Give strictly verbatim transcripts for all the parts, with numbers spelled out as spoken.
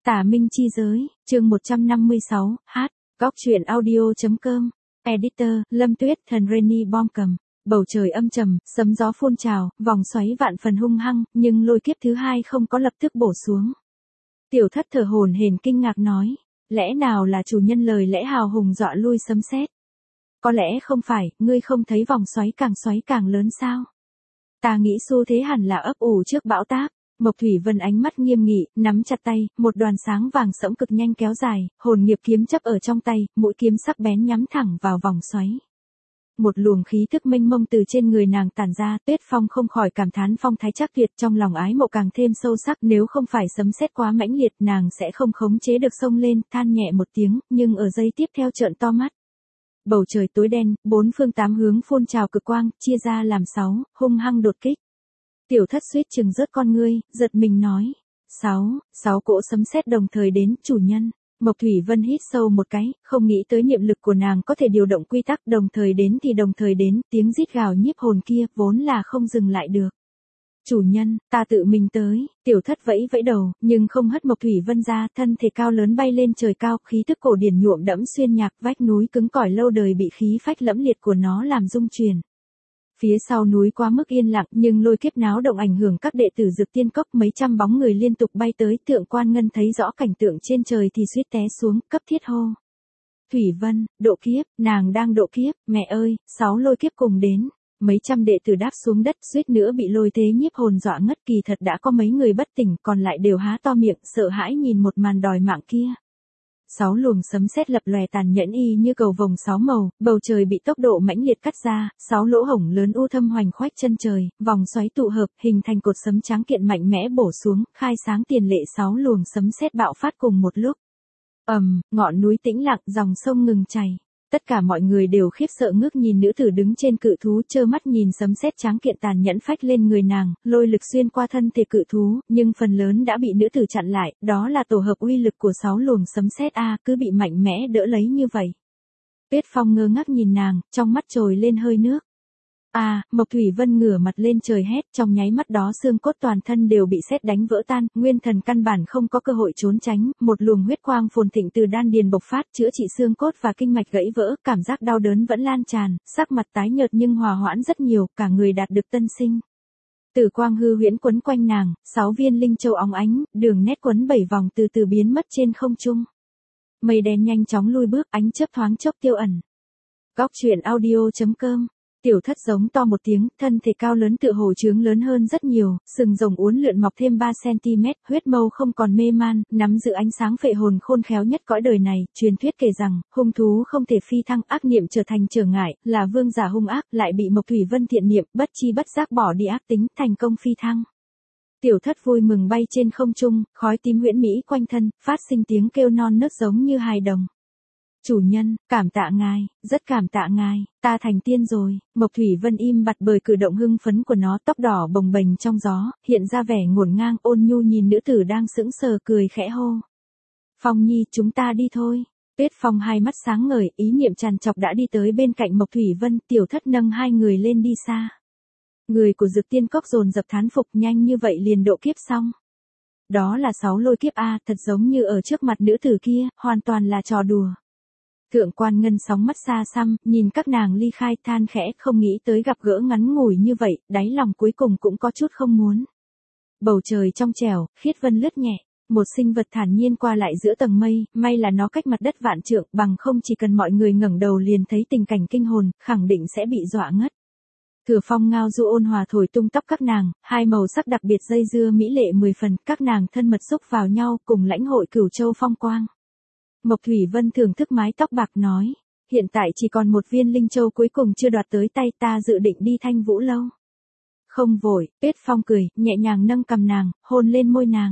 Tà Minh Chi Giới, chương một trăm năm mươi sáu, hát, góc truyện audio.com, editor, Lâm Tuyết, thần Rainy bom cầm, bầu trời âm trầm, sấm gió phun trào, vòng xoáy vạn phần hung hăng, nhưng lôi kiếp thứ hai không có lập tức bổ xuống. Tiểu Thất thở hổn hển kinh ngạc nói, lẽ nào là chủ nhân lời lẽ hào hùng dọa lui sấm sét? Có lẽ không phải, ngươi không thấy vòng xoáy càng xoáy càng lớn sao? Ta nghĩ xu thế hẳn là ấp ủ trước bão táp. Mộc Thủy Vân ánh mắt nghiêm nghị, nắm chặt tay, một đoàn sáng vàng sẫm cực nhanh kéo dài, hồn nghiệp kiếm chấp ở trong tay, mũi kiếm sắc bén nhắm thẳng vào vòng xoáy. Một luồng khí thức mênh mông từ trên người nàng tản ra, Tuyết Phong không khỏi cảm thán phong thái chắc tuyệt, trong lòng ái mộ càng thêm sâu sắc, nếu không phải sấm sét quá mãnh liệt, nàng sẽ không khống chế được xông lên, than nhẹ một tiếng, nhưng ở giây tiếp theo trợn to mắt. Bầu trời tối đen, bốn phương tám hướng phun trào cực quang, chia ra làm sáu, hung hăng đột kích. Tiểu Thất suýt chừng rớt con ngươi, giật mình nói. Sáu, sáu cỗ sấm sét đồng thời đến, chủ nhân. Mộc Thủy Vân hít sâu một cái, không nghĩ tới niệm lực của nàng có thể điều động quy tắc đồng thời đến thì đồng thời đến, tiếng rít gào nhiếp hồn kia vốn là không dừng lại được. Chủ nhân, ta tự mình tới, Tiểu Thất vẫy vẫy đầu, nhưng không hất Mộc Thủy Vân ra, thân thể cao lớn bay lên trời cao, khí tức cổ điển nhuộm đẫm xuyên nhạc vách núi cứng cỏi lâu đời bị khí phách lẫm liệt của nó làm rung chuyển. Phía sau núi quá mức yên lặng nhưng lôi kiếp náo động ảnh hưởng các đệ tử Dược Tiên Cốc, mấy trăm bóng người liên tục bay tới, Thượng Quan Ngân thấy rõ cảnh tượng trên trời thì suýt té xuống, cấp thiết hô. Thủy Vân, độ kiếp, nàng đang độ kiếp, mẹ ơi, sáu lôi kiếp cùng đến. Mấy trăm đệ tử đáp xuống đất suýt nữa bị lôi thế nhiếp hồn dọa ngất, kỳ thật đã có mấy người bất tỉnh, còn lại đều há to miệng, sợ hãi nhìn một màn đòi mạng kia. Sáu luồng sấm sét lập lòe tàn nhẫn y như cầu vồng sáu màu, bầu trời bị tốc độ mãnh liệt cắt ra, sáu lỗ hổng lớn u thâm hoành khoách chân trời, vòng xoáy tụ hợp, hình thành cột sấm tráng kiện mạnh mẽ bổ xuống, khai sáng tiền lệ sáu luồng sấm sét bạo phát cùng một lúc. Ầm, um, ngọn núi tĩnh lặng, dòng sông ngừng chảy. Tất cả mọi người đều khiếp sợ ngước nhìn nữ tử đứng trên cự thú, trơ mắt nhìn sấm sét tráng kiện tàn nhẫn phách lên người nàng, lôi lực xuyên qua thân thể cự thú, nhưng phần lớn đã bị nữ tử chặn lại, đó là tổ hợp uy lực của sáu luồng sấm sét a, cứ bị mạnh mẽ đỡ lấy như vậy. Tuyết Phong ngơ ngác nhìn nàng, trong mắt trồi lên hơi nước. A, à, Mộc Thủy Vân ngửa mặt lên trời hét, trong nháy mắt đó xương cốt toàn thân đều bị sét đánh vỡ tan, nguyên thần căn bản không có cơ hội trốn tránh, một luồng huyết quang phồn thịnh từ đan điền bộc phát, chữa trị xương cốt và kinh mạch gãy vỡ, cảm giác đau đớn vẫn lan tràn, sắc mặt tái nhợt nhưng hòa hoãn rất nhiều, cả người đạt được tân sinh. Tử quang hư huyễn quấn quanh nàng, sáu viên linh châu óng ánh, đường nét quấn bảy vòng từ từ biến mất trên không trung. Mây đen nhanh chóng lui bước, ánh chớp thoáng chốc tiêu ẩn. Góc truyện audio.com. Tiểu Thất giống to một tiếng, thân thể cao lớn tựa hồ trướng lớn hơn rất nhiều, sừng rồng uốn lượn mọc thêm ba xăng-ti-mét, huyết mâu không còn mê man, nắm giữ ánh sáng phệ hồn khôn khéo nhất cõi đời này, truyền thuyết kể rằng, hung thú không thể phi thăng, ác niệm trở thành trở ngại, là vương giả hung ác, lại bị Mộc Thủy Vân thiện niệm, bất chi bất giác bỏ đi ác tính, thành công phi thăng. Tiểu Thất vui mừng bay trên không trung, khói tím huyễn mỹ quanh thân, phát sinh tiếng kêu non nớt giống như hài đồng. Chủ nhân, cảm tạ ngài, rất cảm tạ ngài, ta thành tiên rồi. Mộc Thủy Vân im bặt bởi cử động hưng phấn của nó, tóc đỏ bồng bềnh trong gió, hiện ra vẻ ngổn ngang, ôn nhu nhìn nữ tử đang sững sờ cười khẽ hô. Phong Nhi, chúng ta đi thôi. Tuyết Phong hai mắt sáng ngời, ý niệm tràn trọc đã đi tới bên cạnh Mộc Thủy Vân, Tiểu Thất nâng hai người lên đi xa. Người của Dược Tiên Cốc dồn dập thán phục, nhanh như vậy liền độ kiếp xong. Đó là sáu lôi kiếp a, thật giống như ở trước mặt nữ tử kia, hoàn toàn là trò đùa. Thượng Quan Ngân sóng mắt xa xăm, nhìn các nàng ly khai than khẽ, không nghĩ tới gặp gỡ ngắn ngủi như vậy, đáy lòng cuối cùng cũng có chút không muốn. Bầu trời trong trẻo, khiết vân lướt nhẹ, một sinh vật thản nhiên qua lại giữa tầng mây, may là nó cách mặt đất vạn trượng, bằng không chỉ cần mọi người ngẩng đầu liền thấy tình cảnh kinh hồn, khẳng định sẽ bị dọa ngất. Thừa phong ngao du ôn hòa thổi tung tóc các nàng, hai màu sắc đặc biệt dây dưa mỹ lệ mười phần, các nàng thân mật xúc vào nhau, cùng lãnh hội cửu châu phong quang. Mộc Thủy Vân thưởng thức mái tóc bạc nói, hiện tại chỉ còn một viên linh châu cuối cùng chưa đoạt tới tay, ta dự định đi Thanh Vũ Lâu. Không vội, Tuyết Phong cười, nhẹ nhàng nâng cằm nàng, hôn lên môi nàng.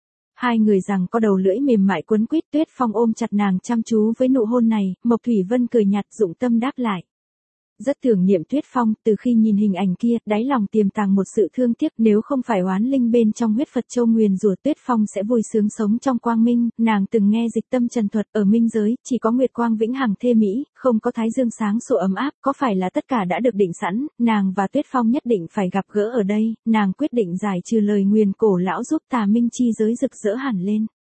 Hai người rằng có đầu lưỡi mềm mại quấn quýt, Tuyết Phong ôm chặt nàng chăm chú với nụ hôn này, Mộc Thủy Vân cười nhạt dụng tâm đáp lại. Rất tưởng niệm Tuyết Phong, từ khi nhìn hình ảnh kia, đáy lòng tiềm tàng một sự thương tiếc, nếu không phải oán linh bên trong huyết Phật Châu nguyền rủa, Tuyết Phong sẽ vui sướng sống trong quang minh. Nàng từng nghe dịch tâm trần thuật, ở minh giới, chỉ có nguyệt quang vĩnh hằng thê mỹ, không có thái dương sáng sủa ấm áp, có phải là tất cả đã được định sẵn, nàng và Tuyết Phong nhất định phải gặp gỡ ở đây, nàng quyết định giải trừ lời nguyền cổ lão giúp Tà Minh Chi giới rực rỡ hẳn lên.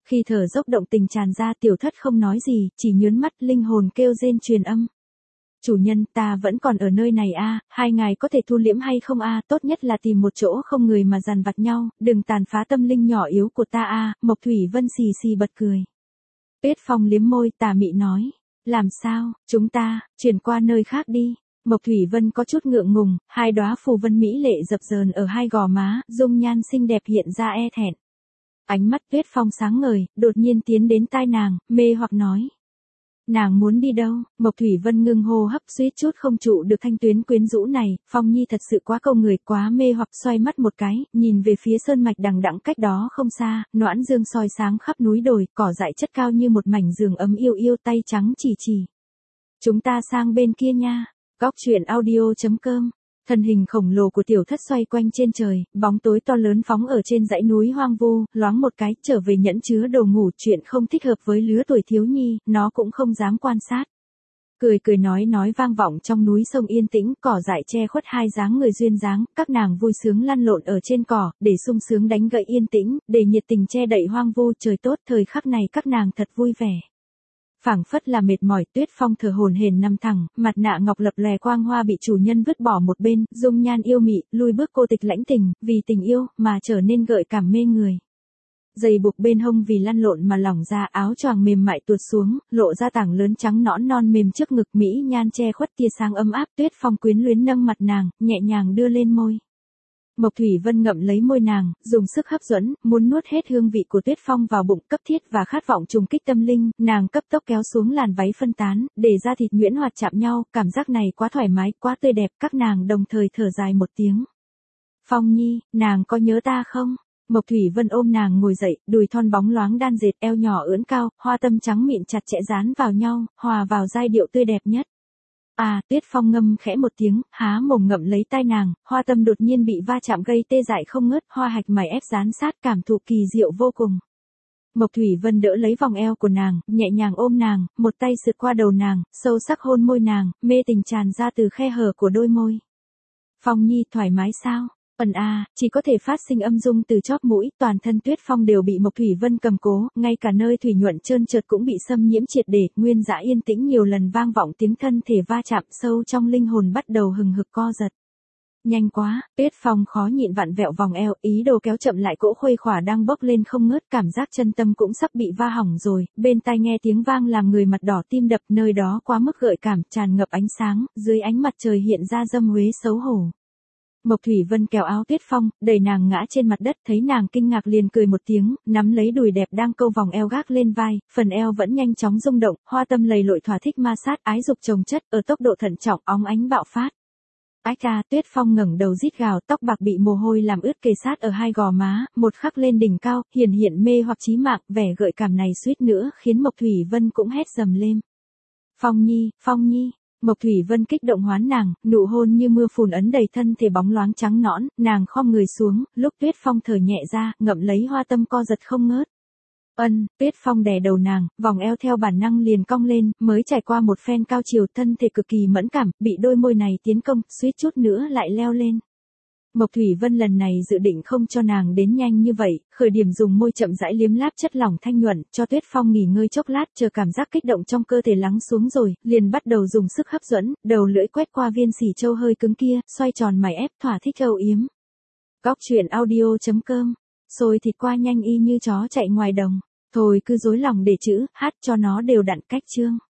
Khi thở dốc động tình tràn ra, Tiểu Thất không nói gì, chỉ nhướn mắt, linh hồn kêu rên truyền âm. Chủ nhân, ta vẫn còn ở nơi này a, hai ngài có thể thu liễm hay không a, tốt nhất là tìm một chỗ không người mà dằn vặt nhau, đừng tàn phá tâm linh nhỏ yếu của ta a. Mộc Thủy Vân xì xì bật cười. Tuyết Phong liếm môi, tà mị nói, làm sao, chúng ta, chuyển qua nơi khác đi. Mộc Thủy Vân có chút ngượng ngùng, hai đóa phù vân mỹ lệ dập dờn ở hai gò má, dung nhan xinh đẹp hiện ra e thẹn. Ánh mắt Tuyết Phong sáng ngời, đột nhiên tiến đến tai nàng, mê hoặc nói. Nàng muốn đi đâu? Mộc Thủy Vân ngưng hô hấp, suýt chút không trụ được thanh tuyến quyến rũ này, Phong Nhi thật sự quá câu người, quá mê hoặc, xoay mắt một cái, nhìn về phía sơn mạch đằng đẵng cách đó không xa, noãn dương soi sáng khắp núi đồi, cỏ dại chất cao như một mảnh giường ấm yêu yêu, tay trắng chỉ chỉ. Chúng ta sang bên kia nha. Góc truyện audio chấm com. Thân hình khổng lồ của Tiểu Thất xoay quanh trên trời, bóng tối to lớn phóng ở trên dãy núi hoang vu, loáng một cái, trở về nhẫn chứa đồ ngủ, chuyện không thích hợp với lứa tuổi thiếu nhi, nó cũng không dám quan sát. Cười cười nói nói vang vọng trong núi sông yên tĩnh, cỏ dại che khuất hai dáng người duyên dáng, các nàng vui sướng lăn lộn ở trên cỏ, để sung sướng đánh gậy yên tĩnh, để nhiệt tình che đậy hoang vu, trời tốt, thời khắc này các nàng thật vui vẻ. Phảng phất là mệt mỏi, Tuyết Phong thở hổn hển nằm thẳng, mặt nạ ngọc lập lòe quang hoa bị chủ nhân vứt bỏ một bên, dung nhan yêu mị, lui bước cô tịch lãnh tình, vì tình yêu mà trở nên gợi cảm mê người. Giày buộc bên hông vì lăn lộn mà lỏng ra, áo choàng mềm mại tuột xuống, lộ ra tảng lớn trắng nõn non mềm trước ngực, mỹ nhan che khuất tia sáng ấm áp. Tuyết Phong quyến luyến nâng mặt nàng, nhẹ nhàng đưa lên môi. Mộc Thủy Vân ngậm lấy môi nàng, dùng sức hấp dẫn, muốn nuốt hết hương vị của Tuyết Phong vào bụng, cấp thiết và khát vọng trùng kích tâm linh, nàng cấp tốc kéo xuống làn váy phân tán, để da thịt nhuyễn hoạt chạm nhau, cảm giác này quá thoải mái, quá tươi đẹp, các nàng đồng thời thở dài một tiếng. Phong Nhi, nàng có nhớ ta không? Mộc Thủy Vân ôm nàng ngồi dậy, đùi thon bóng loáng đan dệt, eo nhỏ ưỡn cao, hoa tâm trắng mịn chặt chẽ dán vào nhau, hòa vào giai điệu tươi đẹp nhất. À, Tuyết Phong ngâm khẽ một tiếng, há mồm ngậm lấy tai nàng, hoa tâm đột nhiên bị va chạm gây tê dại không ngớt, hoa hạch mày ép dán sát, cảm thụ kỳ diệu vô cùng. Mộc Thủy Vân đỡ lấy vòng eo của nàng, nhẹ nhàng ôm nàng, một tay sượt qua đầu nàng, sâu sắc hôn môi nàng, mê tình tràn ra từ khe hở của đôi môi. Phong Nhi, thoải mái sao? Ẩn a, chỉ có thể phát sinh âm dung từ chóp mũi, toàn thân Tuyết Phong đều bị Mộc Thủy Vân cầm cố, ngay cả nơi thủy nhuận trơn trượt cũng bị xâm nhiễm triệt để, nguyên dã yên tĩnh nhiều lần vang vọng tiếng thân thể va chạm, sâu trong linh hồn bắt đầu hừng hực co giật. Nhanh quá, Tuyết Phong khó nhịn vặn vẹo vòng eo, ý đồ kéo chậm lại cỗ khuây khỏa đang bốc lên không ngớt, cảm giác chân tâm cũng sắp bị va hỏng rồi, bên tai nghe tiếng vang làm người mặt đỏ tim đập, nơi đó quá mức gợi cảm, tràn ngập ánh sáng, dưới ánh mặt trời hiện ra dâm huế xấu hổ. Mộc Thủy Vân kéo áo Tuyết Phong, đẩy nàng ngã trên mặt đất, thấy nàng kinh ngạc liền cười một tiếng, nắm lấy đùi đẹp đang câu vòng eo gác lên vai, phần eo vẫn nhanh chóng rung động, hoa tâm lầy lội thỏa thích ma sát, ái dục chồng chất, ở tốc độ thận trọng, óng ánh bạo phát. Ái ca, Tuyết Phong ngẩng đầu rít gào, tóc bạc bị mồ hôi làm ướt kề sát ở hai gò má, một khắc lên đỉnh cao, hiển hiện mê hoặc chí mạng, vẻ gợi cảm này suýt nữa khiến Mộc Thủy Vân cũng hét dầm lên. Phong Nhi, Phong Nhi. Mộc Thủy Vân kích động hoán nàng, nụ hôn như mưa phùn ấn đầy thân thể bóng loáng trắng nõn, nàng khom người xuống, lúc Tuyết Phong thở nhẹ ra, ngậm lấy hoa tâm co giật không ngớt. Ân, Tuyết Phong đè đầu nàng, vòng eo theo bản năng liền cong lên, mới trải qua một phen cao chiều, thân thể cực kỳ mẫn cảm, bị đôi môi này tiến công, suýt chút nữa lại leo lên. Mộc Thủy Vân lần này dự định không cho nàng đến nhanh như vậy, khởi điểm dùng môi chậm rãi liếm láp chất lỏng thanh nhuận, cho Tuyết Phong nghỉ ngơi chốc lát, chờ cảm giác kích động trong cơ thể lắng xuống rồi, liền bắt đầu dùng sức hấp dẫn, đầu lưỡi quét qua viên sỉ châu hơi cứng kia, xoay tròn mày ép thỏa thích âu yếm. Góc truyện audio chấm com, xôi thịt qua nhanh y như chó chạy ngoài đồng, thôi cứ dối lòng để chữ, hát cho nó đều đặn cách chương.